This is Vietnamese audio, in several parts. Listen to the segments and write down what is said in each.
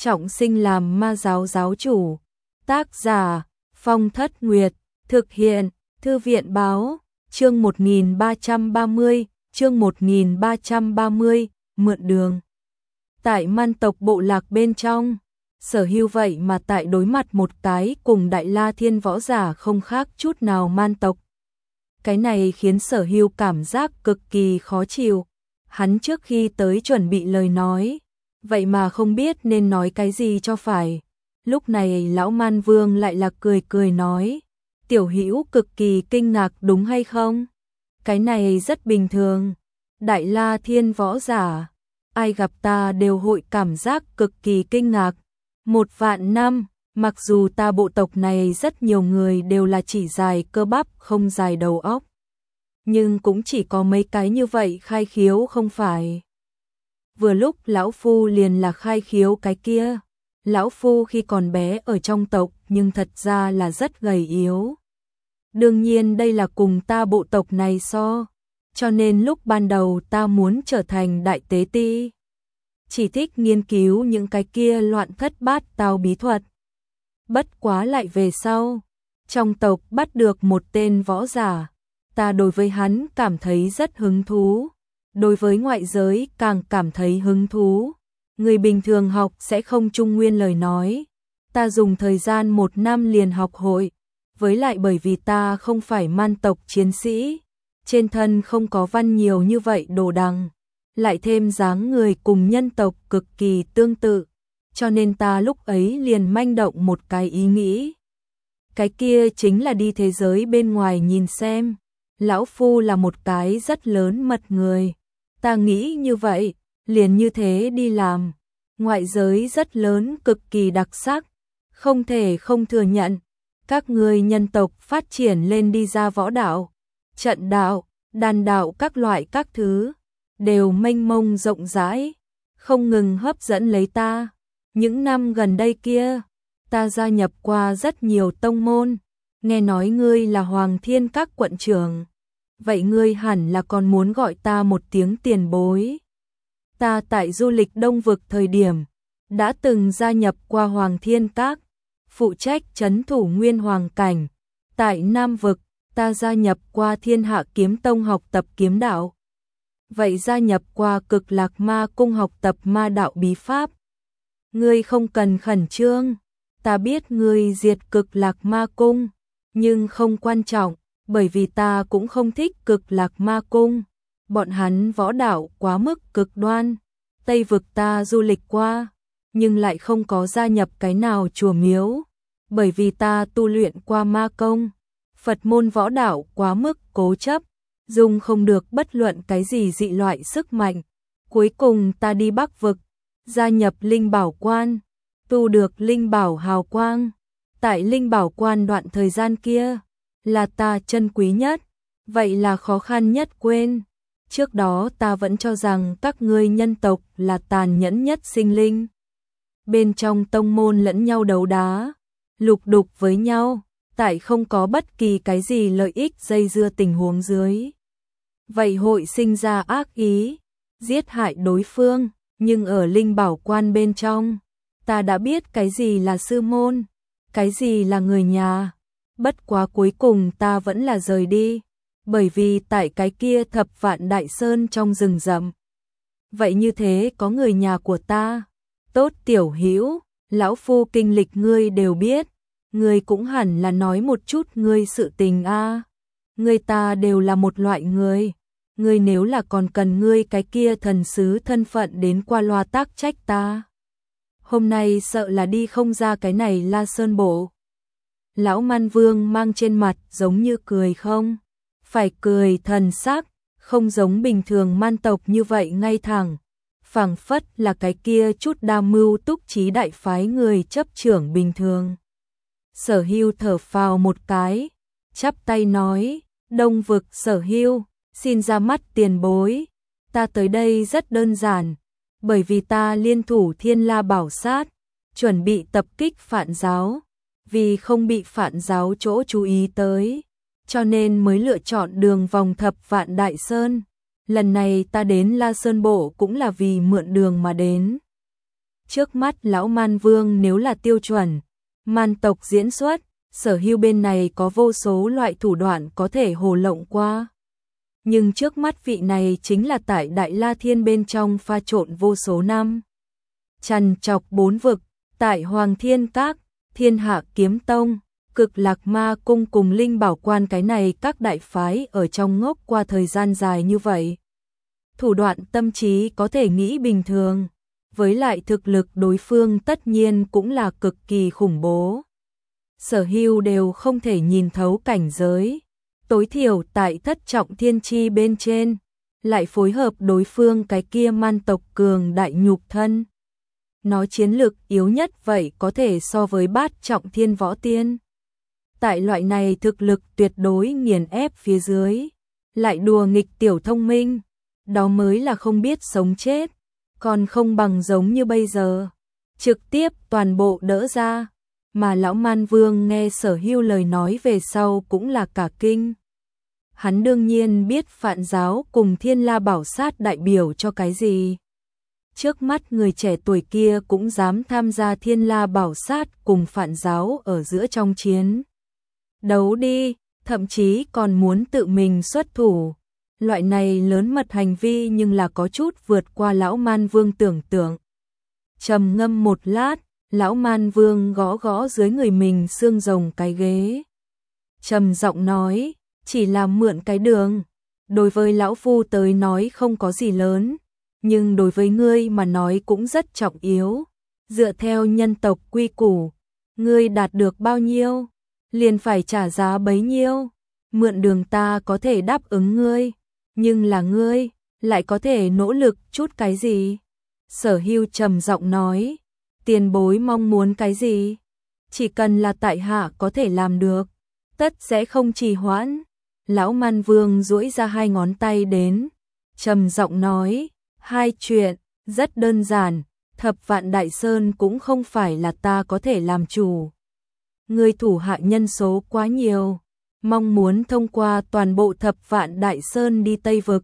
trọng sinh làm ma giáo giáo chủ. Tác giả Phong Thất Nguyệt. Thực hiện Thư viện Báo. Chương 1330. Chương 1330. Mượn đường. Tại man tộc bộ lạc bên trong, Sở Hưu vậy mà tại đối mặt một cái cùng Đại La Thiên võ giả không khác chút nào man tộc. Cái này khiến Sở Hưu cảm giác cực kỳ khó chịu. Hắn trước khi tới chuẩn bị lời nói, vậy mà không biết nên nói cái gì cho phải. Lúc này lão Man Vương lại là cười cười nói, Tiểu Hữu cực kỳ kinh ngạc đúng hay không? Cái này rất bình thường. Đại La Thiên võ giả, ai gặp ta đều hội cảm giác cực kỳ kinh ngạc. 1.000 năm, mặc dù ta bộ tộc này rất nhiều người đều là chỉ dài cơ bắp không dài đầu óc, nhưng cũng chỉ có mấy cái như vậy khai khiếu không phải. Vừa lúc lão phu liền là khai khiếu cái kia. Lão phu khi còn bé ở trong tộc nhưng thật ra là rất gầy yếu. Đương nhiên đây là cùng ta bộ tộc này so, cho nên lúc ban đầu ta muốn trở thành đại tế ti, chỉ thích nghiên cứu những cái kia loạn thất bát tao bí thuật. Bất quá lại về sau, trong tộc bắt được một tên võ giả, ta đối với hắn cảm thấy rất hứng thú, đối với ngoại giới càng cảm thấy hứng thú. Người bình thường học sẽ không trung nguyên lời nói, ta dùng thời gian 1 năm liền học hội, với lại bởi vì ta không phải man tộc chiến sĩ, trên thân không có văn nhiều như vậy đồ đằng, lại thêm dáng người cùng nhân tộc cực kỳ tương tự, cho nên ta lúc ấy liền manh động một cái ý nghĩ. Cái kia chính là đi thế giới bên ngoài nhìn xem. Lão phu là một cái rất lớn mật người, ta nghĩ như vậy, liền như thế đi làm. Ngoại giới rất lớn cực kỳ đặc sắc, không thể không thừa nhận. Các người nhân tộc phát triển lên đi ra võ đạo, trận đạo, đàn đạo các loại các thứ, đều mênh mông rộng rãi, không ngừng hấp dẫn lấy ta. Những năm gần đây kia, ta gia nhập qua rất nhiều tông môn, nghe nói ngươi là Hoàng Thiên các quận trưởng, vậy ngươi hẳn là còn muốn gọi ta một tiếng tiền bối. Ta tại du lịch Đông vực thời điểm, đã từng gia nhập qua Hoàng Thiên các, phụ trách trấn thủ Nguyên Hoàng cảnh. Tại Nam vực, ta gia nhập qua Thiên Hạ Kiếm Tông học tập kiếm đạo. Vậy gia nhập qua Cực Lạc Ma Cung học tập ma đạo bí pháp. Ngươi không cần khẩn trương, ta biết ngươi diệt Cực Lạc Ma Cung, nhưng không quan trọng, bởi vì ta cũng không thích Cực Lạc Ma Cung. Bọn hắn võ đạo quá mức cực đoan. Tây vực ta du lịch qua, nhưng lại không có gia nhập cái nào chùa miếu, bởi vì ta tu luyện qua ma công. Phật môn võ đạo quá mức cố chấp, dùng không được bất luận cái gì dị loại sức mạnh. Cuối cùng ta đi Bắc vực, gia nhập Linh Bảo Quan, tu được Linh Bảo hào quang. Tại Linh Bảo Quan đoạn thời gian kia, là ta chân quý nhất, vậy là khó khăn nhất quên. Trước đó ta vẫn cho rằng các ngươi nhân tộc là tàn nhẫn nhất sinh linh. Bên trong tông môn lẫn nhau đấu đá, lục đục với nhau, tại không có bất kỳ cái gì lợi ích dây dưa tình huống dưới. Vậy hội sinh ra ác ý, giết hại đối phương, nhưng ở Linh Bảo Quan bên trong, ta đã biết cái gì là sư môn, cái gì là người nhà. Bất quá cuối cùng ta vẫn là rời đi, bởi vì tại cái kia Thập Vạn Đại Sơn trong rừng rậm. Vậy như thế có người nhà của ta. Tốt Tiểu Hữu, lão phu kinh lịch ngươi đều biết, ngươi cũng hẳn là nói một chút ngươi sự tình a. Ngươi ta đều là một loại người, ngươi nếu là còn cần ngươi cái kia thần sứ thân phận đến qua loa tác trách ta, hôm nay sợ là đi không ra cái này La Sơn bộ. Lão Man Vương mang trên mặt giống như cười không phải cười thần sắc, không giống bình thường man tộc như vậy ngay thẳng, phảng phất là cái kia chút đa mưu túc trí đại phái người chấp trưởng bình thường. Sở Hưu thở phào một cái, chắp tay nói, Đông vực Sở Hưu, xin ra mắt tiền bối. Ta tới đây rất đơn giản, bởi vì ta liên thủ Thiên La Bảo Sát, chuẩn bị tập kích Phạn giáo, vì không bị Phạn giáo chỗ chú ý tới, cho nên mới lựa chọn đường vòng Thập Vạn Đại Sơn. Lần này ta đến La Sơn Bộ cũng là vì mượn đường mà đến. Trước mắt lão Man Vương nếu là tiêu chuẩn man tộc diễn xuất, Sở Hưu bên này có vô số loại thủ đoạn có thể hồ lộng qua. Nhưng trước mắt vị này chính là tại Đại La Thiên bên trong pha trộn vô số năm. Trằn trọc 4 vực, tại Hoàng Thiên Các, Thiên Hạ Kiếm Tông, Cực Lạc Ma Cung cùng Linh Bảo Quan cái này các đại phái ở trong ngốc qua thời gian dài như vậy. Thủ đoạn tâm trí có thể nghĩ bình thường, với lại thực lực đối phương tất nhiên cũng là cực kỳ khủng bố. Sở Hưu đều không thể nhìn thấu cảnh giới, tối thiểu tại thất trọng thiên chi bên trên, lại phối hợp đối phương cái kia man tộc cường đại nhục thân. Nó chiến lực yếu nhất vậy có thể so với bát trọng thiên võ tiên. Tại loại này thực lực tuyệt đối nghiền ép phía dưới, lại đùa nghịch tiểu thông minh, đó mới là không biết sống chết, còn không bằng giống như bây giờ, trực tiếp toàn bộ đỡ ra. Mà lão Man Vương nghe Sở Hưu lời nói về sau cũng là cả kinh. Hắn đương nhiên biết Phạn giáo cùng Thiên La Bảo Sát đại biểu cho cái gì. Trước mắt người trẻ tuổi kia cũng dám tham gia Thiên La Bảo Sát cùng Phạn giáo ở giữa trong chiến đấu đi, thậm chí còn muốn tự mình xuất thủ. Loại này lớn mật hành vi nhưng là có chút vượt qua lão Man Vương tưởng tượng. Trầm ngâm một lát, lão Man Vương gõ gõ dưới người mình xương rồng cái ghế. Trầm giọng nói, chỉ là mượn cái đường. Đối với lão phu tới nói không có gì lớn, nhưng đối với ngươi mà nói cũng rất trọng yếu. Dựa theo nhân tộc quy củ, ngươi đạt được bao nhiêu, liền phải trả giá bấy nhiêu. Mượn đường ta có thể đáp ứng ngươi, nhưng là ngươi lại có thể nỗ lực chút cái gì? Sở Hưu trầm giọng nói, tiền bối mong muốn cái gì? Chỉ cần là tại hạ có thể làm được, tất sẽ không trì hoãn. Lão Man Vương duỗi ra 2 ngón tay đến, trầm giọng nói, 2 chuyện, rất đơn giản, Thập Vạn Đại Sơn cũng không phải là ta có thể làm chủ. Người thủ hạ nhân số quá nhiều, mong muốn thông qua toàn bộ Thập Vạn Đại Sơn đi Tây Vực.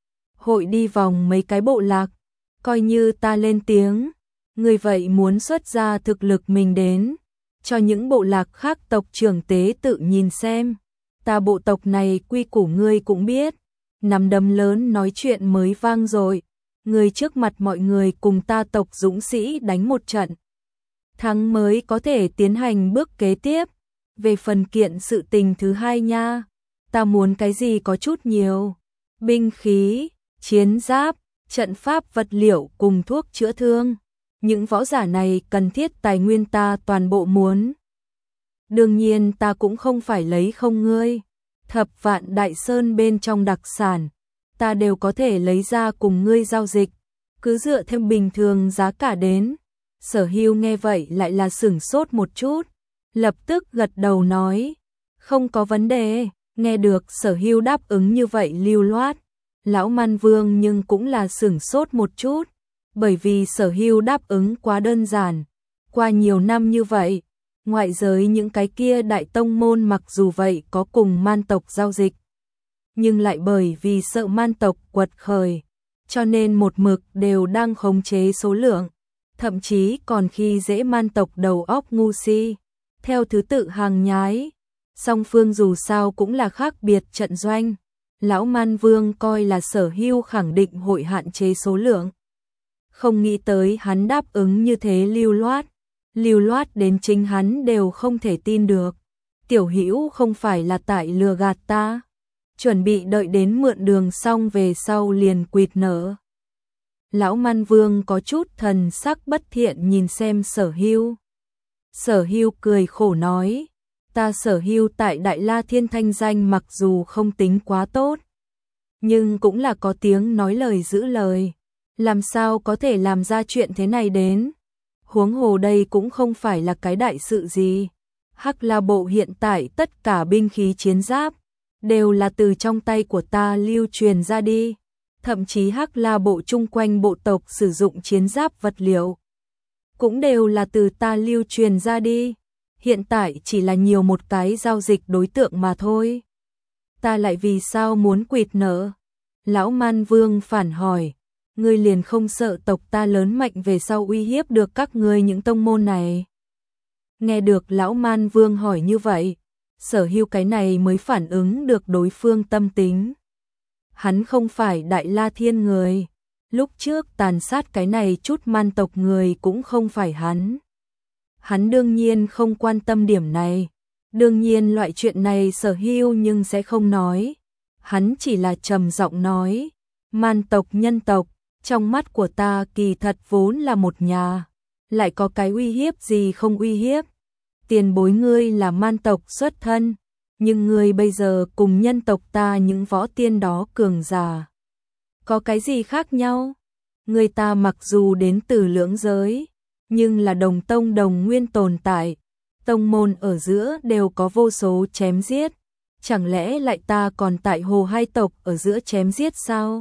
Hội đi vòng mấy cái bộ lạc, coi như ta lên tiếng, người vậy muốn xuất ra thực lực mình đến, cho những bộ lạc khác tộc trưởng tế tự nhìn xem. Ta bộ tộc này quy củ ngươi cũng biết, nắm đấm lớn nói chuyện mới vang rồi, người trước mặt mọi người cùng ta tộc dũng sĩ đánh một trận. Thắng mới có thể tiến hành bước kế tiếp. Về phần kiện sự tình thứ hai nha, ta muốn cái gì có chút nhiều, binh khí, chiến giáp, trận pháp vật liệu cùng thuốc chữa thương. Những võ giả này cần thiết tài nguyên ta toàn bộ muốn. Đương nhiên ta cũng không phải lấy không ngươi. Thập Vạn Đại Sơn bên trong đặc sản, ta đều có thể lấy ra cùng ngươi giao dịch, cứ dựa theo bình thường giá cả đến. Sở Hưu nghe vậy lại là sửng sốt một chút, lập tức gật đầu nói, không có vấn đề. Nghe được Sở Hưu đáp ứng như vậy lưu loát, lão Man Vương nhưng cũng là sửng sốt một chút, bởi vì Sở Hưu đáp ứng quá đơn giản. Qua nhiều năm như vậy, ngoại giới những cái kia đại tông môn mặc dù vậy có cùng man tộc giao dịch, nhưng lại bởi vì sợ man tộc quật khởi, cho nên một mực đều đang khống chế số lượng, thậm chí còn khi dễ man tộc đầu óc ngu si, theo thứ tự hàng nhái. Song phương dù sao cũng là khác biệt trận doanh, lão Man Vương coi là Sở Hưu khẳng định hội hạn chế số lượng. Không nghĩ tới hắn đáp ứng như thế lưu loát đến chính hắn đều không thể tin được. Tiểu Hữu không phải là tại lừa gạt ta, chuẩn bị đợi đến mượn đường xong về sau liền quỵt nợ. Lão Man Vương có chút thần sắc bất thiện nhìn xem Sở Hưu. Sở Hưu cười khổ nói, ta Sở Hưu tại Đại La Thiên thanh danh mặc dù không tính quá tốt, nhưng cũng là có tiếng nói lời giữ lời, làm sao có thể làm ra chuyện thế này đến. Huống hồ đây cũng không phải là cái đại sự gì. Hắc La bộ hiện tại tất cả binh khí chiến giáp đều là từ trong tay của ta lưu truyền ra đi, thậm chí Hắc La bộ chung quanh bộ tộc sử dụng chiến giáp vật liệu cũng đều là từ ta lưu truyền ra đi. Hiện tại chỉ là nhiều một cái giao dịch đối tượng mà thôi. Ta lại vì sao muốn quỵt nợ? Lão Man Vương phản hỏi, ngươi liền không sợ tộc ta lớn mạnh về sau uy hiếp được các ngươi những tông môn này. Nghe được lão Man Vương hỏi như vậy, Sở Hưu cái này mới phản ứng được đối phương tâm tính. Hắn không phải Đại La Thiên người, lúc trước tàn sát cái này chút man tộc người cũng không phải hắn. Hắn đương nhiên không quan tâm điểm này, đương nhiên loại chuyện này Sở Hưu nhưng sẽ không nói. Hắn chỉ là trầm giọng nói, man tộc nhân tộc, trong mắt của ta kỳ thật vốn là một nhà, lại có cái uy hiếp gì không uy hiếp. Tiền bối ngươi là man tộc xuất thân, nhưng ngươi bây giờ cùng nhân tộc ta những võ tiên đó cường giả. Có cái gì khác nhau? Người ta mặc dù đến từ lưỡng giới, nhưng là đồng tông đồng nguyên tồn tại, tông môn ở giữa đều có vô số chém giết. Chẳng lẽ lại ta còn tại hồ hai tộc ở giữa chém giết sao?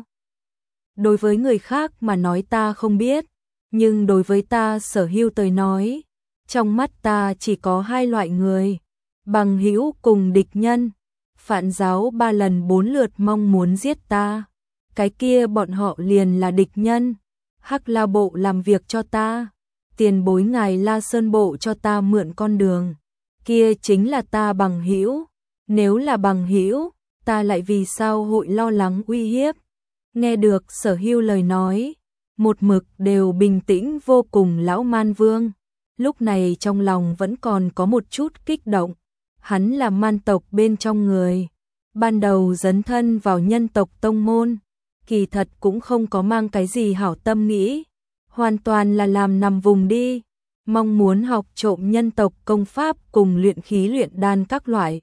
Đối với người khác mà nói ta không biết, nhưng đối với ta Sở Hưu tới nói, trong mắt ta chỉ có hai loại người, bằng hữu cùng địch nhân. Phạn giáo 3 lần 4 lượt mong muốn giết ta, cái kia bọn họ liền là địch nhân. Hắc La bộ làm việc cho ta, tiền bối ngài La Sơn bộ cho ta mượn con đường, kia chính là ta bằng hữu. Nếu là bằng hữu, ta lại vì sao hội lo lắng uy hiếp? Nghe được Sở Hưu lời nói, một mực đều bình tĩnh vô cùng lão Man Vương, lúc này trong lòng vẫn còn có một chút kích động. Hắn là man tộc bên trong người, ban đầu dấn thân vào nhân tộc tông môn, kỳ thật cũng không có mang cái gì hảo tâm nghĩ, hoàn toàn là làm nằm vùng đi, mong muốn học trộm nhân tộc công pháp cùng luyện khí luyện đan các loại.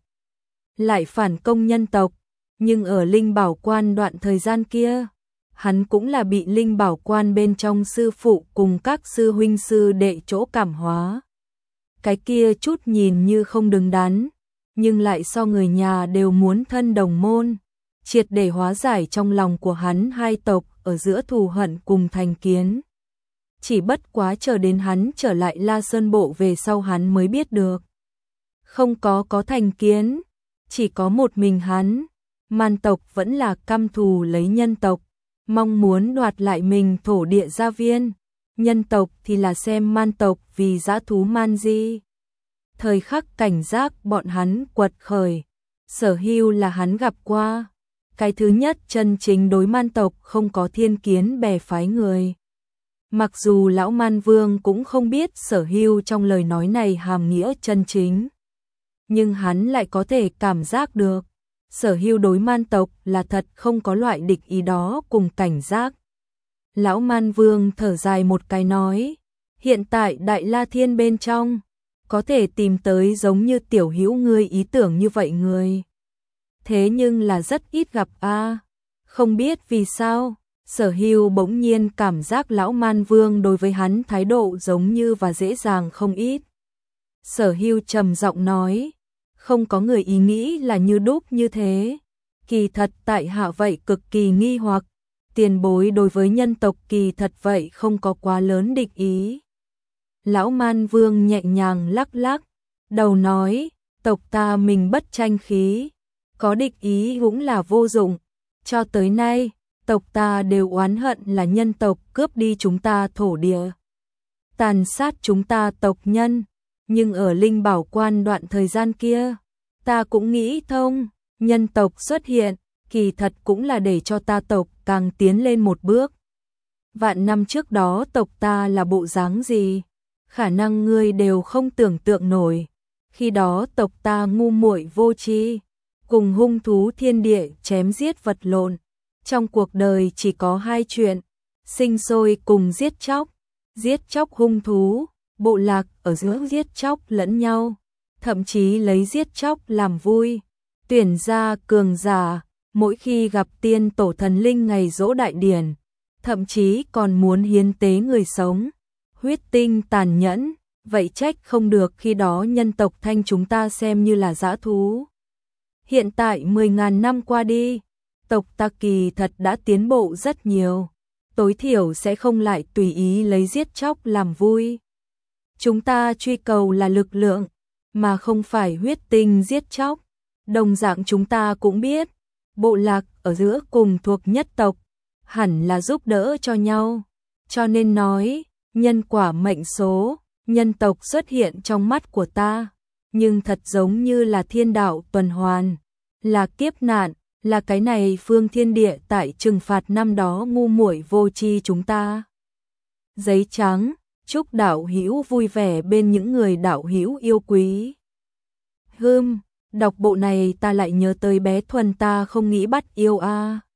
Lại phản công nhân tộc, nhưng ở Linh Bảo Quan đoạn thời gian kia, hắn cũng là bị Linh Bảo Quan bên trong sư phụ cùng các sư huynh sư đệ chỗ cảm hóa. Cái kia chút nhìn như không đứng đắn, nhưng lại so người nhà đều muốn thân đồng môn, triệt để hóa giải trong lòng của hắn hai tộc ở giữa thù hận cùng thành kiến. Chỉ bất quá chờ đến hắn trở lại La Sơn bộ về sau hắn mới biết được. Không có thành kiến, chỉ có một mình hắn, man tộc vẫn là căm thù lấy nhân tộc, mong muốn đoạt lại mình thổ địa gia viên, nhân tộc thì là xem man tộc vì dã thú man di. Thời khắc cảnh giác bọn hắn quật khởi, Sở Hưu là hắn gặp qua, cái thứ nhất chân chính đối man tộc không có thiên kiến bè phái người. Mặc dù lão Man Vương cũng không biết Sở Hưu trong lời nói này hàm nghĩa chân chính, nhưng hắn lại có thể cảm giác được, Sở Hưu đối man tộc là thật không có loại địch ý đó cùng cảnh giác. Lão Man Vương thở dài một cái nói, hiện tại Đại La Thiên bên trong, có thể tìm tới giống như tiểu hữu ngươi ý tưởng như vậy người. Thế nhưng là rất ít gặp a. Không biết vì sao, Sở Hưu bỗng nhiên cảm giác lão Man Vương đối với hắn thái độ giống như và dễ dàng không ít. Sở Hưu trầm giọng nói, không có người ý nghĩ là như đúc như thế. Kỳ thật tại hạ vậy cực kỳ nghi hoặc, tiền bối đối với nhân tộc kỳ thật vậy không có quá lớn địch ý. Lão Man Vương nhẹ nhàng lắc lắc, đầu nói, tộc ta mình bất tranh khí, có địch ý cũng là vô dụng. Cho tới nay, tộc ta đều oán hận là nhân tộc cướp đi chúng ta thổ địa, tàn sát chúng ta tộc nhân. Nhưng ở Linh Bảo Quan đoạn thời gian kia, ta cũng nghĩ thông, nhân tộc xuất hiện, kỳ thật cũng là để cho ta tộc càng tiến lên một bước. Vạn năm trước đó tộc ta là bộ dáng gì, khả năng ngươi đều không tưởng tượng nổi. Khi đó tộc ta ngu muội vô tri, cùng hung thú thiên địa chém giết vật lộn. Trong cuộc đời chỉ có hai chuyện, sinh sôi cùng giết chóc hung thú, bộ lạc ở giữa giết chóc lẫn nhau, thậm chí lấy giết chóc làm vui, tuyển ra cường giả, mỗi khi gặp tiên tổ thần linh ngày giỗ đại điển, thậm chí còn muốn hiến tế người sống, huyết tinh tàn nhẫn, vậy trách không được khi đó nhân tộc Thanh chúng ta xem như là dã thú. Hiện tại 10.000 năm qua đi, tộc ta kỳ thật đã tiến bộ rất nhiều, tối thiểu sẽ không lại tùy ý lấy giết chóc làm vui. Chúng ta truy cầu là lực lượng, mà không phải huyết tinh giết chóc. Đồng dạng chúng ta cũng biết, bộ lạc ở giữa cùng thuộc nhất tộc, hẳn là giúp đỡ cho nhau. Cho nên nói, nhân quả mệnh số, nhân tộc xuất hiện trong mắt của ta, nhưng thật giống như là thiên đạo tuần hoàn, là kiếp nạn, là cái này phương thiên địa tại trừng phạt năm đó ngu muội vô tri chúng ta. Giấy trắng, chúc đạo hữu vui vẻ bên những người đạo hữu yêu quý. Đọc bộ này ta lại nhớ tới bé Thuần ta không nghĩ bắt yêu a.